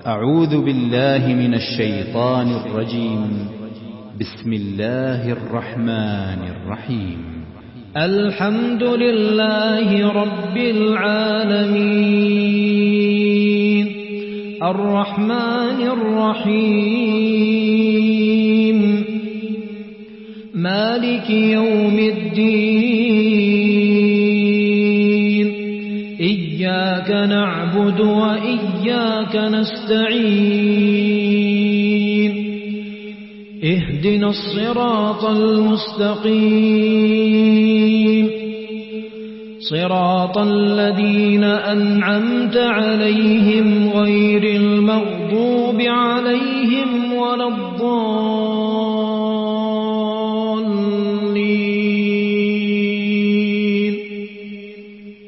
أعوذ بالله من الشيطان الرجيم. بسم الله الرحمن الرحيم. الحمد لله رب العالمين الرحمن الرحيم مالك يوم الدين إياك نعبد وإياك نستعين اهدنا الصراط المستقيم صراط الذين أنعمت عليهم غير المغضوب عليهم ولا الضالين.